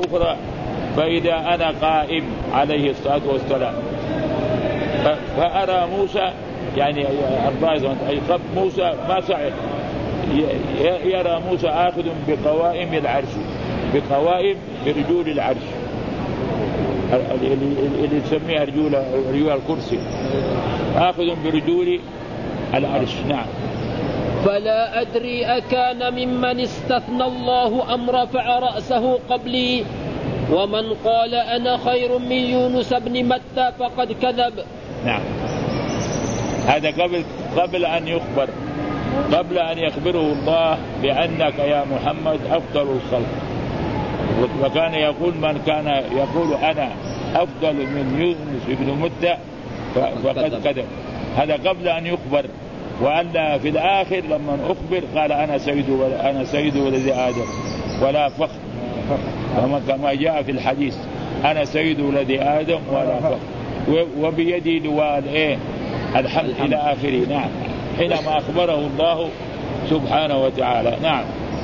أخرى فإذا أنا قائم عليه الصلاة والسلام فأرى موسى يعني موسى ما صعد يرى موسى آخذ بقوائم العرش بقوائم برجول العرش اللي تسميها رجول الكرسي آخذ برجول العرش. نعم. فلا أدري أكان ممن استثنى الله أم رفع رأسه قبلي ومن قال أنا خير من يونس بن متى فقد كذب. نعم. هذا قبل أن يخبر قبل أن يخبره الله بأنك يا محمد أفضل الخلق. وكان يقول من كان يقول أنا أفضل من يونس بن متى فقد كذب. هذا قبل أن يخبر. وأن في الآخر لما أخبر قال أنا سيد ولد آدم ولا فخر كما جاء في الحديث أنا سيد ولد آدم ولا فخر وبيدي لواء الحمد إلى آخره. نعم. حينما أخبره الله سبحانه وتعالى. نعم.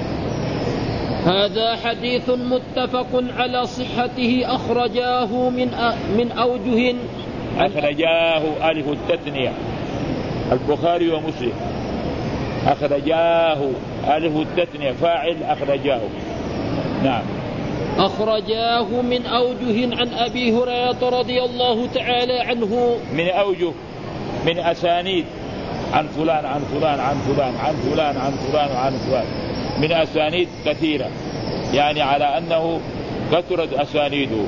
هذا حديث متفق على صحته أخرجاه من أوجه. أخرجاه ألف التثنية البخاري ومسلم. أخرجاه ألف التثنية فاعل أخرجاه. نعم. أخرجاه من أوجه عن أبي هريرة رضي الله تعالى عنه من أوجه من أسانيد عن فلان عن فلان عن فلان عن فلان عن فلان عن فلان من أسانيد كثيرة يعني على أنه كثرت أسانيده.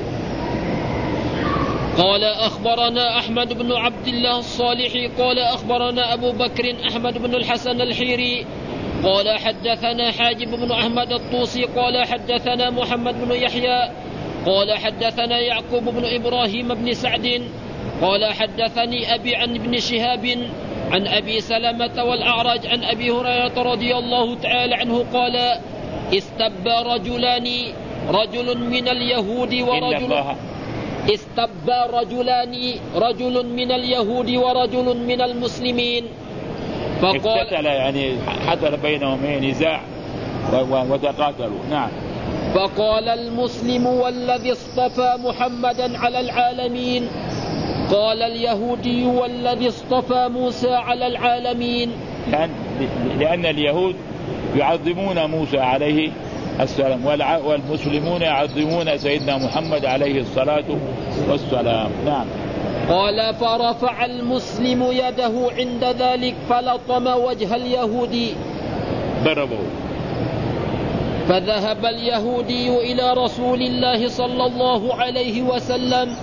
قال أخبرنا أحمد بن عبد الله الصالحي قال أخبرنا أبو بكر أحمد بن الحسن الحيري قال حدثنا حاجب بن أحمد الطوسي قال حدثنا محمد بن يحيى قال حدثنا يعقوب بن إبراهيم بن سعد قال حدثني أبي عن ابن شهاب عن أبي سلمة والأعرج عن أبي هريرة رضي الله تعالى عنه قال استبى رجلان رجل من اليهود رجل من اليهود ورجل من المسلمين فقال يعني حصل بينهم نزاع وتقاتلوا. نعم. فقال المسلم والذي اصطفى محمدا على العالمين قال اليهودي والذي اصطفى موسى على العالمين لأن اليهود يعظمون موسى عليه السلام والمسلمون يعظمون سيدنا محمد عليه الصلاة والسلام. نعم. قال فرفع المسلم يده عند ذلك فلطم وجه اليهودي ضربه. فذهب اليهودي إلى رسول الله صلى الله عليه وسلم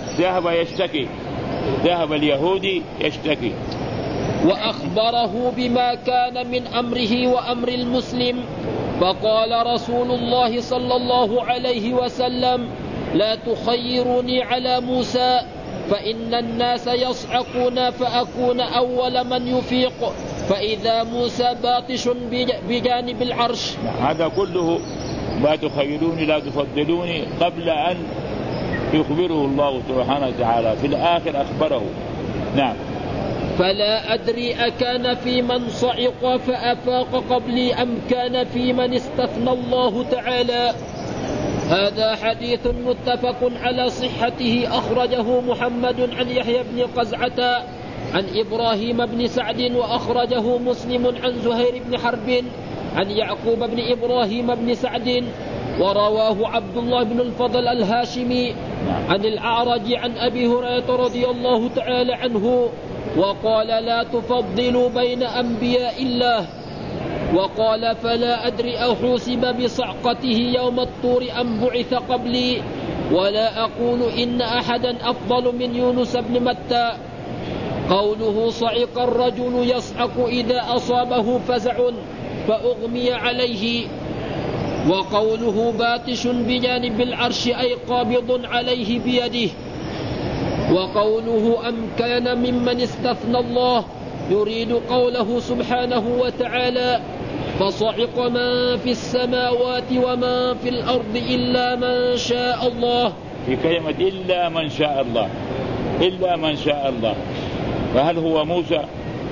ذهب اليهودي يشتكي وأخبره بما كان من أمره وأمر المسلم. فقال رسول الله صلى الله عليه وسلم لا تخيروني على موسى فإن الناس يصعقون فأكون أول من يفيق فإذا موسى باطش بجانب العرش. هذا كله لا تخيروني لا تفضلوني قبل أن يخبره الله سبحانه وتعالى في الآخر أخبره. نعم. فلا أدري أكان في من صعق فأفاق قبلي أم كان في من استثنى الله تعالى. هذا حديث متفق على صحته أخرجه محمد عن يحيى بن قزعة عن إبراهيم بن سعد وأخرجه مسلم عن زهير بن حرب عن يعقوب بن إبراهيم بن سعد ورواه عبد الله بن الفضل الهاشمي عن الأعرج عن أبي هريرة رضي الله تعالى عنه وقال لا تفضلوا بين أنبياء الله. وقال فلا أدري أحوسب بصعقته يوم الطور أم بعث قبلي ولا أقول إن أحدا أفضل من يونس بن متى. قوله صعق الرجل يصعق إذا أصابه فزع فأغمي عليه. وقوله باتش بجانب العرش أي قابض عليه بيده. وقوله أم كان ممن استثنى الله يريد قوله سبحانه وتعالى فصعق من في السماوات ومن في الأرض إلا من شاء الله. في كلمة إلا من شاء الله إلا من شاء الله. فهل هو موسى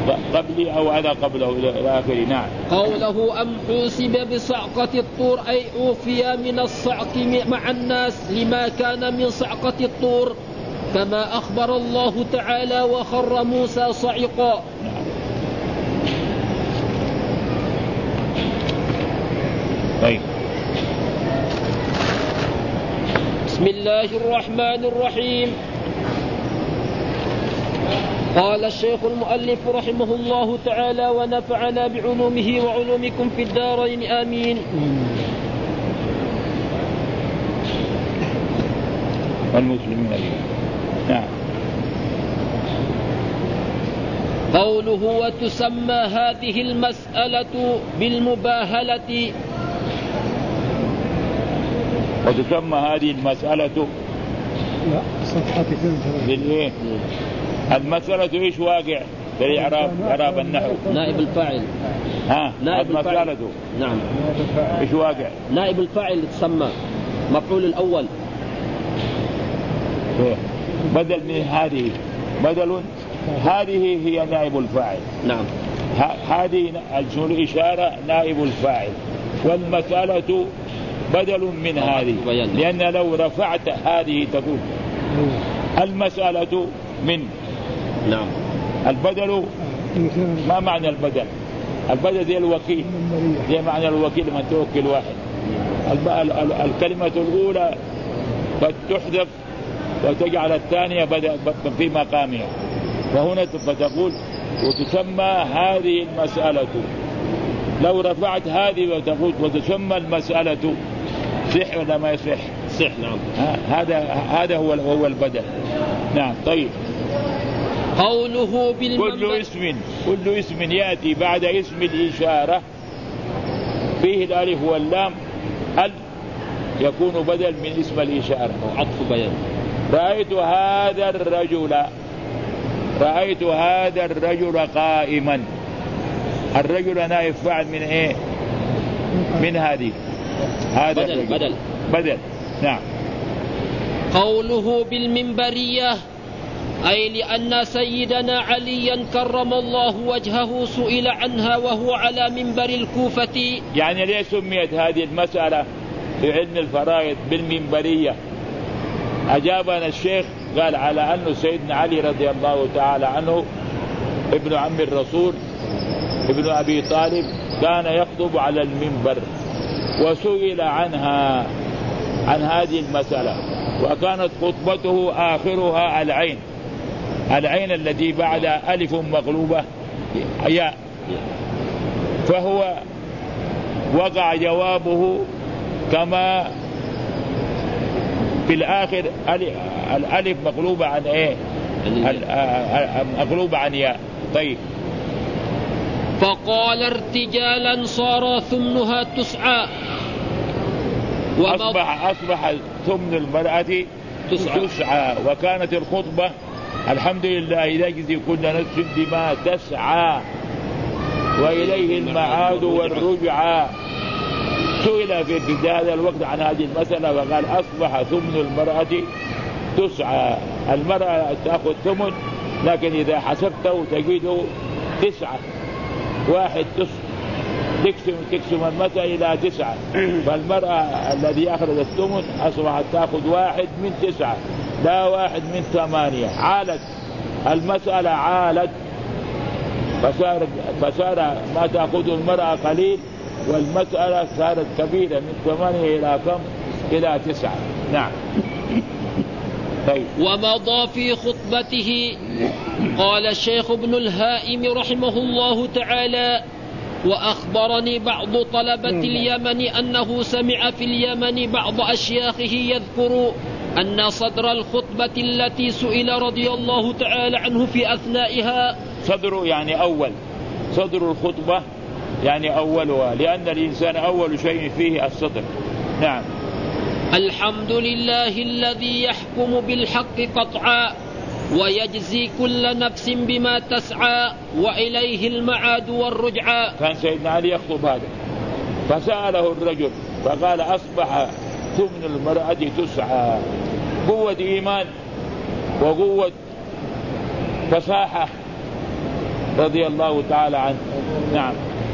قبلي أو أنا قبله إلى آخره. نعم. قوله أم حوسب بصعقة الطور أي أوفي من الصعق مع الناس لما كان من صعقة الطور كما أخبر الله تعالى وخر موسى صعقا. طيب. بسم الله الرحمن الرحيم. قال الشيخ المؤلف رحمه الله تعالى ونفعنا بعلومه وعلومكم في الدارين آمين. والمسلمين. نعم. قوله وتسمى هذه المسألة بالمباهلة. وتسمى هذه المسألة بالإيه؟ المسألة إيش واقع في الإعراب النحو؟ نائب الفاعل. نائب المسألة. نعم. إيش واقع؟ نائب الفاعل تسمى مفعول الأول. بدل من هذه، بدل هذه هي نائب الفاعل. نعم. هذه الإشارة نائب الفاعل، والمسألة بدل من هذه، لأن لو رفعت هذه تقول المسألة من. نعم. البدل ما معنى البدل؟ البدل زي الوكيل، زي معنى الوكيل من توكل واحد. الكلمة الأولى قد تحذف وتجعل الثانية في مقامها، فهنا فتقول وتسمى هذه المسألة. لو رفعت هذه وتقول وتسمى المسألة، صح ولا ما يصح؟ صح. نعم. هذا هو البدل. نعم. طيب. قوله كل اسم يأتي بعد اسم الإشارة فيه الألف واللام يكون بدل من اسم الإشارة عطف بيان. رأيت هذا الرجل قائما. الرجل نائب فاعل من ايه؟ من هذه. هذا بدل. نعم. قوله بالمنبرية أي لأن سيدنا عليا كرم الله وجهه سئل عنها وهو على منبر الكوفة. يعني ليه سميت هذه المسألة في علم الفرائض بالمنبرية؟ أجابنا الشيخ قال على أنه سيدنا علي رضي الله تعالى عنه ابن عم الرسول ابن أبي طالب كان يخطب على المنبر وسئل عنها عن هذه المسألة، وكانت خطبته آخرها العين التي بعد ألف مقلوبة ياء، فهو وقع جوابه كما في الآخر الألف مقلوبة عن إيه؟ مقلوبة عن ياء. طيب. فقال ارتجالا صار ثمنها تسعى. أصبح ثمن المرأة تسعى. وكانت الخطبة الحمد لله يجزي كل نفس بما تسعى وإليه المعاد والرجعى. سئل في هذا الوقت عن هذه المسألة وقال أصبح ثمن المرأة تسعى. المرأة تأخذ ثمن، لكن إذا حسبته تجده 9. واحد تقسم المسألة إلى 9، فالمرأة الذي أخذ الثمن أصبحت تأخذ 1 من 9، لا 1 من 8. عالت المسألة، عالت، فصار ما تأخذ المرأة قليل، والمسألة صارت كبيرة من 8 إلى كم؟ إلى 9. نعم. طيب. ومضى في خطبته قال الشيخ ابن الهائم رحمه الله تعالى: وأخبرني بعض طلبة اليمن أنه سمع في اليمن بعض أشياخه يذكر أن صدر الخطبة التي سئل رضي الله تعالى عنه في أثنائها. صدر يعني أول، صدر الخطبة يعني أولها، لأن الإنسان أول شيء فيه الصدر. نعم. الحمد لله الذي يحكم بالحق قطعا ويجزي كل نفس بما تسعى وإليه المعاد والرجعى. كان سيدنا علي يخطب هذا، فسأله الرجل فقال أصبح ثمن المرأة تسعى. قوة إيمان وقوة فصاحة رضي الله تعالى عنه. نعم.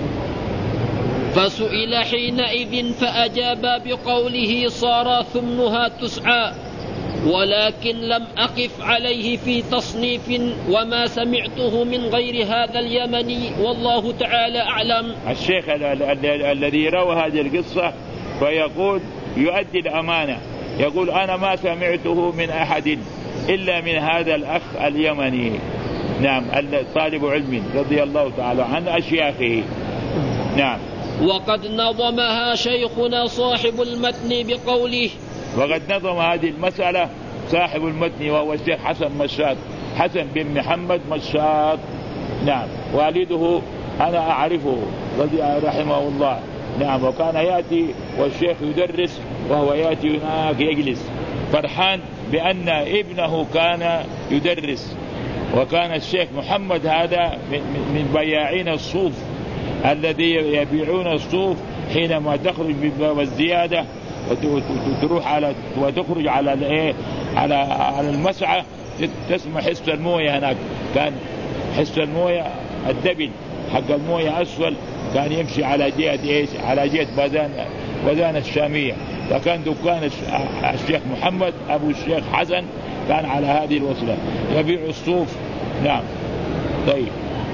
فسئل حينئذ فأجاب بقوله صار ثمنها 9، ولكن لم أقف عليه في تصنيف وما سمعته من غير هذا اليمني والله تعالى أعلم. الشيخ الذي روى هذه القصة فيقول يؤدي الأمانة، يقول أنا ما سمعته من أحد إلا من هذا الأخ اليمني. نعم، طالب علم رضي الله تعالى عن أشياخه. نعم. وقد نظمها شيخنا صاحب المتن بقوله. وقد نظم هذه المسألة صاحب المتن وهو الشيخ حسن مشاط، حسن بن محمد مشاط. نعم. والده أنا أعرفه رحمه الله. نعم. وكان يأتي والشيخ يدرس وهو يأتي هناك يجلس فرحان بأن ابنه كان يدرس. وكان الشيخ محمد هذا من بياعين الصوف الذي يبيعون الصوف حينما تخرج من باب الزيادة وتروح وتخرج على المسعى تسمع حس المويه. هناك كان حس المويه الدبل حق المويه أسفل، كان يمشي على جهة على جهة بازان الشامية. فكان دكان الشيخ محمد أبو الشيخ حسن كان على هذه الوصلة يبيع الصوف. نعم. طيب،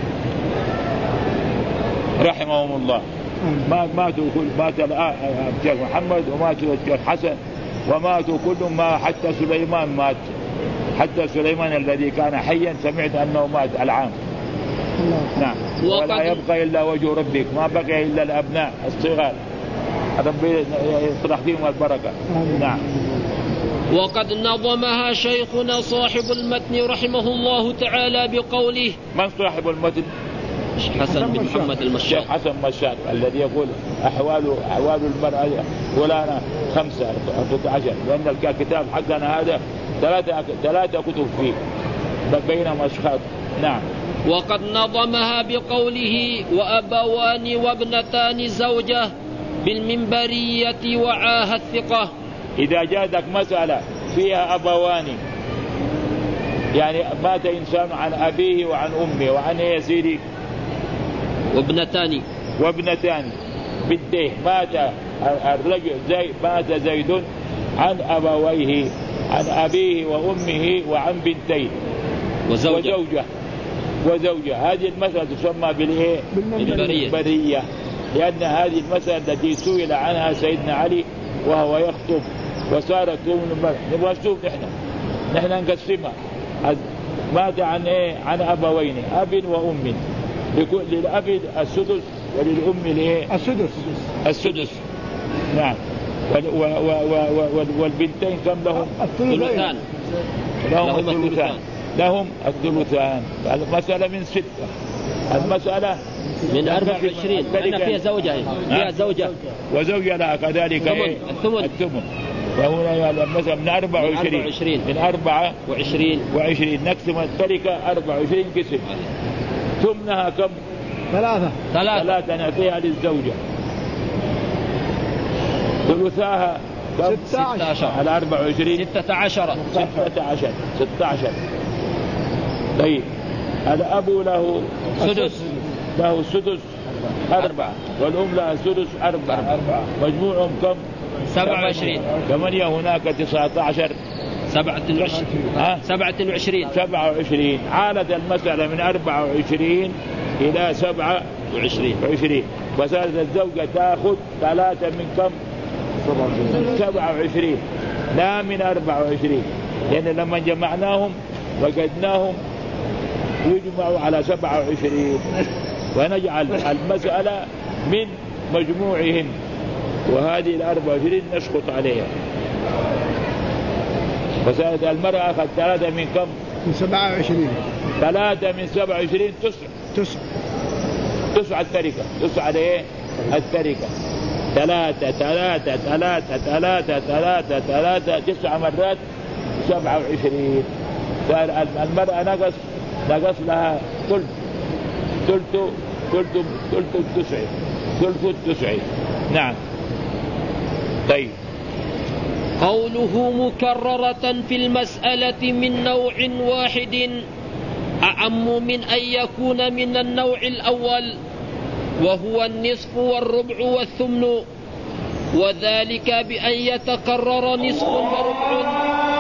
رحمهم الله. مات الشيخ محمد وماتوا الشيخ حسن وماتوا كلهم، ما حتى سليمان مات، حتى سليمان الذي كان حيا سمعت أنه مات العام. نعم. ولا يبقى إلا وجه ربك، ما بقي إلا الأبناء الصغار، ربي يطرح فيهم البركة. نعم. وقد نظمها شيخنا صاحب المتن رحمه الله تعالى بقوله. من صاحب المتن؟ حسن بن محمد المشاط. حسن مشاط الذي يقول أحوال المرأة فلانة 15، لأن الكتاب حقنا هذا 3 كتب فيه بينما أشخاص. نعم. وقد نظمها بقوله وأبوان وابنتان زوجة بالمنبرية وعاها الثقة. إذا جاءتك مسألة فيها أبوان، يعني مات إنسان عن أبيه وعن أمه وعن يا سيدي وابنتان بالديه، مات الرجل مات زيد عن أبويه عن أبيه وأمه وعن بنتين وزوجة. هذه المسألة تسمى بالمنبرية، لأن هذه المسألة التي سئل عنها سيدنا علي وهو يخطب وصارت نبغى نشوف نحن نقسمها. مات عن أبوين أب وأم، للأب السدس وللأم السدس. نعم. والبنتين كم لهم؟ الثلثان. لهم الثلثان. المسألة من 6، المسألة من 24. أنا فيها زوجة، فيها زوجة وزوجة لها كذلك الثمن. فهنا مثلا من 24 من 24 نقسم التركة 24 قسم. ثمنها كم؟ 3 نعطيها للزوجة. ثلثاها 16 على 24 16. طيب، الأب له سدس 4 والأم لها سدس 4 مجموعهم كم؟ 27. 8 هناك 19 27. عالت المسألة من 24 إلى 27، فصارت الزوجة تأخذ 3 من كم؟ 27 لا من 24، لأن لما جمعناهم وجدناهم يجمعوا على 27 ونجعل المسألة من مجموعهم، وهذه 24 نسقط عليها. فصارت المرأة أخذ 3 من كم؟ من 27. 3 من 27 تسع التركة. تسع عليه التركة 3 9 مرات 27. فالمرأة نقص لها ثلث 90. نعم. طيب، قوله مكررة في المسألة من نوع واحد أعم من أن يكون من النوع الأول وهو النصف والربع والثمن، وذلك بأن يتكرر نصف وربع